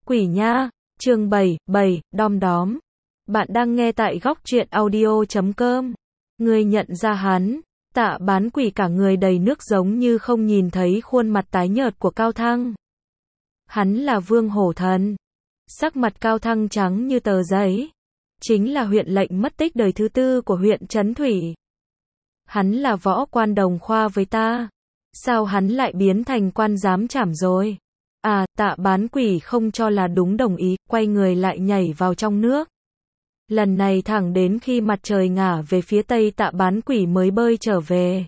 Quỷ nha, chương 7, đom đóm. Bạn đang nghe tại góc truyện audio.com. Ngươi nhận ra hắn, Tạ Bán Quỷ cả người đầy nước giống như không nhìn thấy khuôn mặt tái nhợt của Cao Thăng. Hắn là Vương Hổ Thần. Sắc mặt Cao Thăng trắng như tờ giấy. Chính là huyện lệnh mất tích đời thứ 4 của huyện Trấn Thủy. Hắn là võ quan đồng khoa với ta. Sao hắn lại biến thành quan giám trảm rồi? À, Tạ Bán Quỷ không cho là đúng đồng ý, quay người lại nhảy vào trong nước. Lần này thẳng đến khi mặt trời ngả về phía tây Tạ Bán Quỷ mới bơi trở về.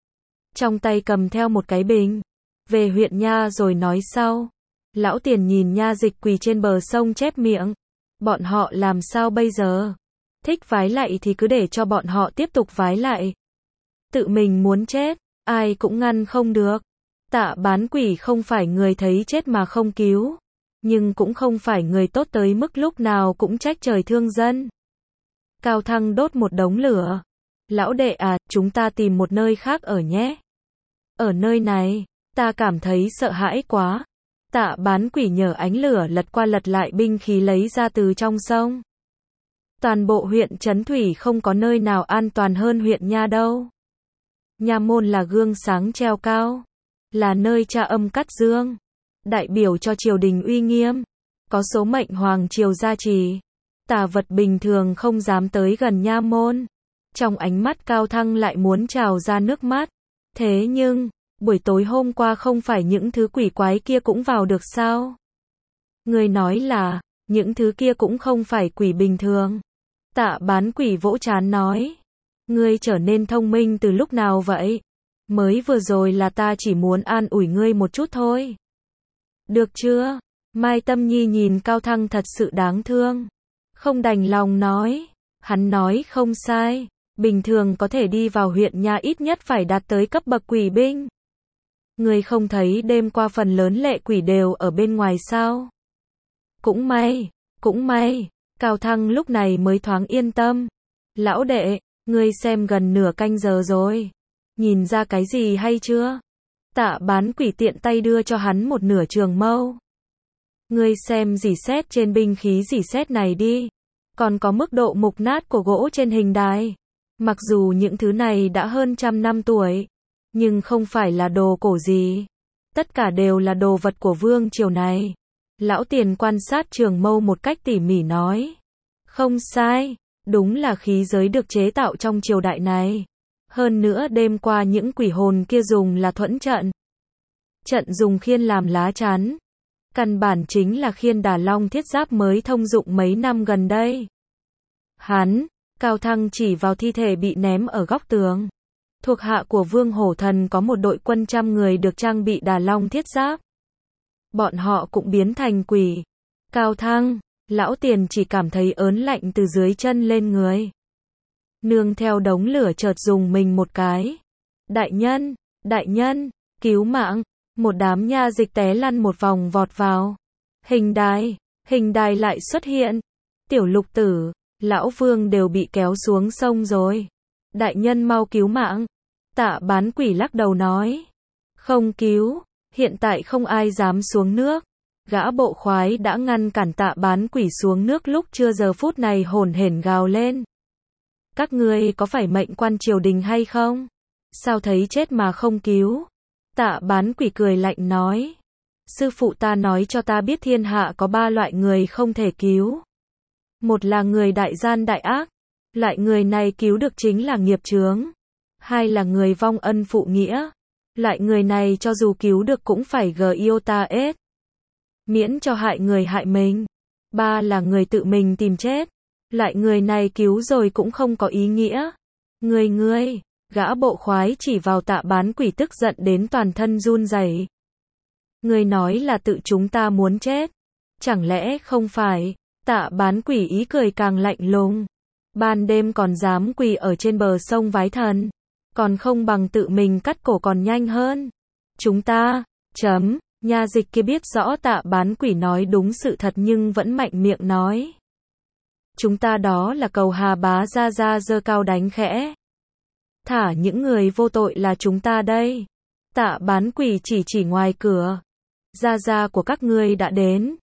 Trong tay cầm theo một cái bình. Về huyện nha rồi nói sau. Lão Tiền nhìn Nha Dịch quỳ trên bờ sông chép miệng. Bọn họ làm sao bây giờ? Thích vái lạy thì cứ để cho bọn họ tiếp tục vái lạy. Tự mình muốn chết, ai cũng ngăn không được. Tạ Bán Quỷ không phải người thấy chết mà không cứu, nhưng cũng không phải người tốt tới mức lúc nào cũng trách trời thương dân. Cao Thăng đốt một đống lửa. Lão đệ à, chúng ta tìm một nơi khác ở nhé. Ở nơi này, ta cảm thấy sợ hãi quá. Tạ Bán Quỷ nhờ ánh lửa lật qua lật lại binh khí lấy ra từ trong sông. Toàn bộ huyện Trấn Thủy không có nơi nào an toàn hơn huyện Nha đâu. Nha môn là gương sáng treo cao, là nơi tra âm cắt dương, đại biểu cho triều đình uy nghiêm, có số mệnh hoàng triều gia trì. Tà vật bình thường không dám tới gần nha môn. Trong ánh mắt Cao Thăng lại muốn trào ra nước mắt. Thế nhưng, buổi tối hôm qua không phải những thứ quỷ quái kia cũng vào được sao? Người nói là, những thứ kia cũng không phải quỷ bình thường. Tạ Bán Quỷ vỗ trán nói. Ngươi trở nên thông minh từ lúc nào vậy? Mới vừa rồi là ta chỉ muốn an ủi ngươi một chút thôi. Được chưa? Mai Tâm Nhi nhìn Cao Thăng thật sự đáng thương. Không đành lòng nói. Hắn nói không sai. Bình thường có thể đi vào huyện nha ít nhất phải đạt tới cấp bậc quỷ binh. Ngươi không thấy đêm qua phần lớn lệ quỷ đều ở bên ngoài sao? Cũng may. Cao Thăng lúc này mới thoáng yên tâm. Lão đệ, ngươi xem gần nửa canh giờ rồi. Nhìn ra cái gì hay chưa? Tạ Bán Quỷ tiện tay đưa cho hắn một nửa trường mâu. Ngươi xem rỉ sét trên binh khí rỉ sét này đi. Còn có mức độ mục nát của gỗ trên hình đài. Mặc dù những thứ này đã hơn 100 năm tuổi, nhưng không phải là đồ cổ gì. Tất cả đều là đồ vật của vương triều này. Lão Tiền quan sát trường mâu một cách tỉ mỉ nói. Không sai, đúng là khí giới được chế tạo trong triều đại này. Hơn nữa đêm qua những quỷ hồn kia dùng là thuẫn trận. Trận dùng khiên làm lá chắn. Căn bản chính là khiên Đà Long thiết giáp mới thông dụng mấy năm gần đây. Cao Thăng chỉ vào thi thể bị ném ở góc tường. Thuộc hạ của Vương Hổ Thần có một đội quân 100 người được trang bị Đà Long thiết giáp. Bọn họ cũng biến thành quỷ. Cao Thăng, Lão Tiền chỉ cảm thấy ớn lạnh từ dưới chân lên người. Nương theo đống lửa chợt dùng mình một cái. Đại nhân, cứu mạng. Một đám nha dịch té lăn một vòng vọt vào. Hình đài lại xuất hiện. Tiểu Lục Tử, Lão Vương đều bị kéo xuống sông rồi. Đại nhân mau cứu mạng. Tạ Bán Quỷ lắc đầu nói. Không cứu, hiện tại không ai dám xuống nước. Gã bộ khoái đã ngăn cản Tạ Bán Quỷ xuống nước lúc chưa giờ phút này hổn hển gào lên. Các ngươi có phải mệnh quan triều đình hay không? Sao thấy chết mà không cứu? Tạ Bán Quỷ cười lạnh nói. Sư phụ ta nói cho ta biết thiên hạ có 3 loại người không thể cứu. Một là người đại gian đại ác. Loại người này cứu được chính là nghiệp chướng. 2 là người vong ân phụ nghĩa. Loại người này cho dù cứu được cũng phải giota miễn cho hại người hại mình. 3 là người tự mình tìm chết. Loại người này cứu rồi cũng không có ý nghĩa. Ngươi, gã bộ khoái chỉ vào Tạ Bán Quỷ tức giận đến toàn thân run rẩy. Ngươi nói là tự chúng ta muốn chết. Chẳng lẽ không phải? Tạ Bán Quỷ ý cười càng lạnh lùng. Ban đêm còn dám quỳ ở trên bờ sông vái thần. Còn không bằng tự mình cắt cổ còn nhanh hơn. Chúng ta, Nha dịch kia biết rõ Tạ Bán Quỷ nói đúng sự thật nhưng vẫn mạnh miệng nói. Chúng ta đó là cầu Hà Bá ra giơ cao đánh khẽ. Thả những người vô tội là chúng ta đây. Tạ Bán Quỷ chỉ ngoài cửa. Gia của các ngươi đã đến.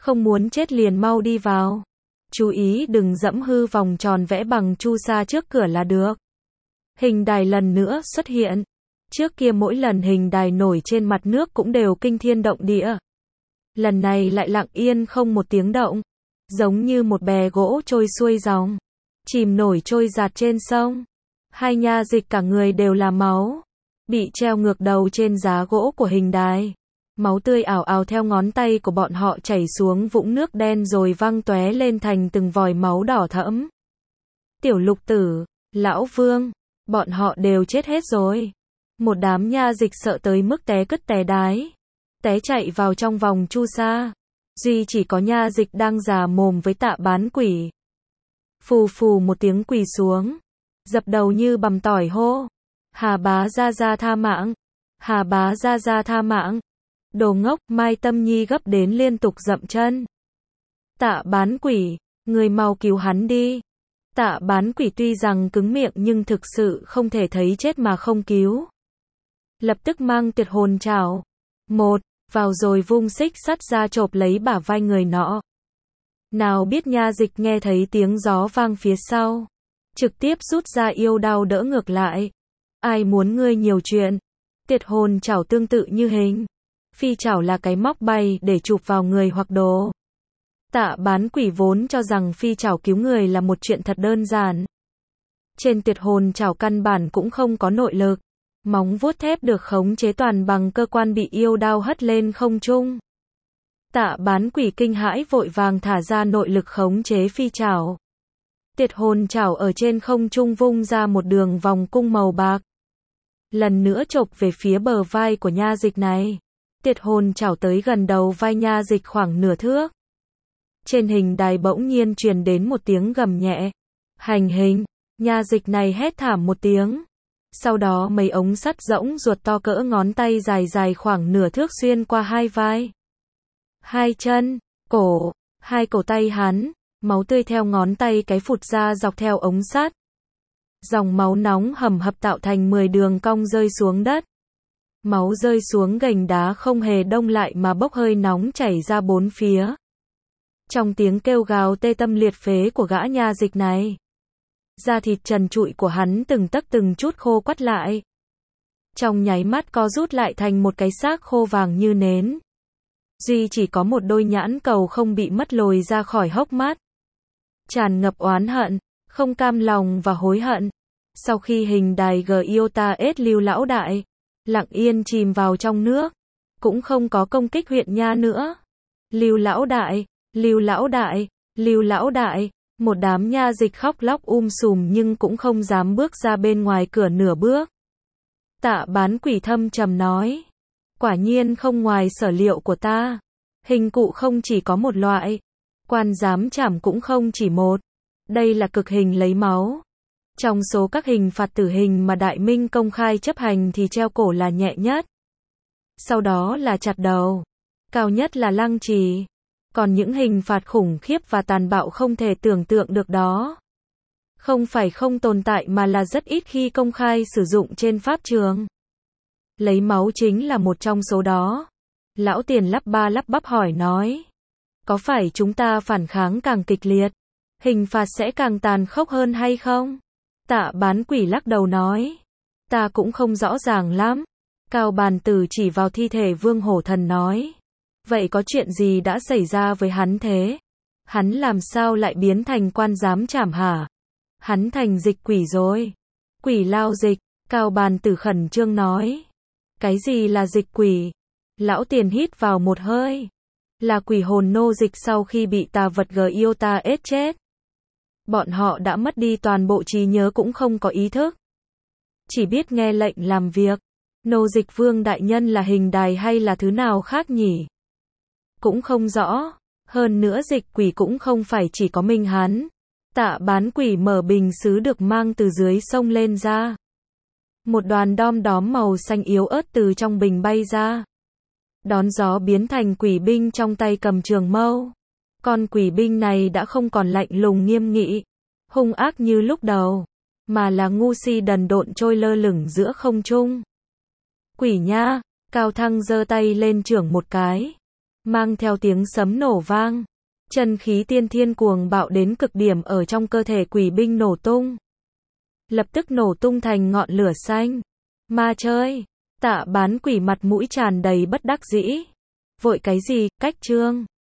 Không muốn chết liền mau đi vào. Chú ý đừng dẫm hư vòng tròn vẽ bằng chu sa trước cửa là được. Hình đài lần nữa xuất hiện. Trước kia mỗi lần hình đài nổi trên mặt nước cũng đều kinh thiên động địa. Lần này lại lặng yên không một tiếng động. Giống như một bè gỗ trôi xuôi dòng. Chìm nổi trôi dạt trên sông. Hai nha dịch cả người đều là máu. Bị treo ngược đầu trên giá gỗ của hình đài. Máu tươi ảo ảo theo ngón tay của bọn họ chảy xuống vũng nước đen rồi văng tóe lên thành từng vòi máu đỏ thẫm. Tiểu Lục Tử, Lão Vương, bọn họ đều chết hết rồi. Một đám nha dịch sợ tới mức té cứt té đái. Té chạy vào trong vòng chu sa. Duy chỉ có nha dịch đang già mồm với Tạ Bán Quỷ. Phù phù một tiếng quỳ xuống. Dập đầu như bằm tỏi hô. Hà bá gia gia tha mạng. Hà bá gia gia tha mạng. Đồ ngốc, Mai Tâm Nhi gấp đến liên tục dậm chân. Tạ Bán Quỷ, người mau cứu hắn đi. Tạ Bán Quỷ tuy rằng cứng miệng nhưng thực sự không thể thấy chết mà không cứu. Lập tức mang tuyệt hồn trảo. Một, vào rồi vung xích sắt ra chộp lấy bả vai người nọ. Nào biết nha dịch nghe thấy tiếng gió vang phía sau. Trực tiếp rút ra yêu đao đỡ ngược lại. Ai muốn ngươi nhiều chuyện. Tuyệt hồn trảo tương tự như hình. Phi trảo là cái móc bay để chụp vào người hoặc đồ. Tạ Bán Quỷ vốn cho rằng phi trảo cứu người là một chuyện thật đơn giản. Trên tuyệt hồn trảo căn bản cũng không có nội lực. Móng vuốt thép được khống chế toàn bằng cơ quan bị yêu đao hất lên không trung. Tạ Bán Quỷ kinh hãi vội vàng thả ra nội lực khống chế phi trảo. Tuyệt hồn trảo ở trên không trung vung ra một đường vòng cung màu bạc. Lần nữa chộp về phía bờ vai của nha dịch này. Tuyệt hồn trảo tới gần đầu vai nha dịch khoảng nửa thước. Trên hình đài bỗng nhiên truyền đến một tiếng gầm nhẹ. Hành hình, nha dịch này hét thảm một tiếng. Sau đó mấy ống sắt rỗng ruột to cỡ ngón tay dài dài khoảng nửa thước xuyên qua hai vai. Hai chân, cổ, hai cổ tay hắn, máu tươi theo ngón tay cái phụt ra dọc theo ống sắt. Dòng máu nóng hầm hập tạo thành 10 đường cong rơi xuống đất. Máu rơi xuống gành đá không hề đông lại mà bốc hơi nóng chảy ra bốn phía. Trong tiếng kêu gào tê tâm liệt phế của gã nha dịch này, da thịt trần trụi của hắn từng tấc từng chút khô quắt lại. Trong nháy mắt co rút lại thành một cái xác khô vàng như nến. Duy chỉ có một đôi nhãn cầu không bị mất lồi ra khỏi hốc mắt. Tràn ngập oán hận, không cam lòng và hối hận. Sau khi hình đài Giota S Lưu Lão Đại lặng yên chìm vào trong nước, cũng không có công kích huyện nha nữa. Lưu Lão Đại, Lưu Lão Đại, Lưu Lão Đại, một đám nha dịch khóc lóc sùm nhưng cũng không dám bước ra bên ngoài cửa nửa bước. Tạ Bán Quỷ thâm trầm nói, quả nhiên không ngoài sở liệu của ta. Hình cụ không chỉ có một loại, quan giám trảm cũng không chỉ một. Đây là cực hình lấy máu. Trong số các hình phạt tử hình mà Đại Minh công khai chấp hành thì treo cổ là nhẹ nhất. Sau đó là chặt đầu. Cao nhất là lăng trì. Còn những hình phạt khủng khiếp và tàn bạo không thể tưởng tượng được đó. Không phải không tồn tại mà là rất ít khi công khai sử dụng trên pháp trường. Lấy máu chính là một trong số đó. Lão Tiền lắp ba lắp bắp hỏi nói. Có phải chúng ta phản kháng càng kịch liệt, hình phạt sẽ càng tàn khốc hơn hay không? Tạ Bán Quỷ lắc đầu nói. Ta cũng không rõ ràng lắm. Cao Bàn Tử chỉ vào thi thể Vương Hổ Thần nói. Vậy có chuyện gì đã xảy ra với hắn thế? Hắn làm sao lại biến thành quan giám trảm hả? Hắn thành dịch quỷ rồi. Quỷ lao dịch, Cao Bàn Tử khẩn trương nói. Cái gì là dịch quỷ? Lão Tiền hít vào một hơi. Là quỷ hồn nô dịch sau khi bị tà vật Giota S chết. Bọn họ đã mất đi toàn bộ trí nhớ cũng không có ý thức. Chỉ biết nghe lệnh làm việc. Nô dịch Vương đại nhân là hình đài hay là thứ nào khác nhỉ? Cũng không rõ. Hơn nữa dịch quỷ cũng không phải chỉ có mình hắn. Tạ Bán Quỷ mở bình sứ được mang từ dưới sông lên ra. Một đoàn đom đóm màu xanh yếu ớt từ trong bình bay ra. Đón gió biến thành quỷ binh trong tay cầm trường mâu. Con quỷ binh này đã không còn lạnh lùng nghiêm nghị, hung ác như lúc đầu, mà là ngu si đần độn trôi lơ lửng giữa không trung. Quỷ nha, Cao Thăng giơ tay lên chưởng một cái. mang theo tiếng sấm nổ vang. Chân khí tiên thiên cuồng bạo đến cực điểm ở trong cơ thể quỷ binh nổ tung. Lập tức nổ tung thành ngọn lửa xanh. Ma chơi. Tạ Bán Quỷ mặt mũi tràn đầy bất đắc dĩ. Vội cái gì, cách trương.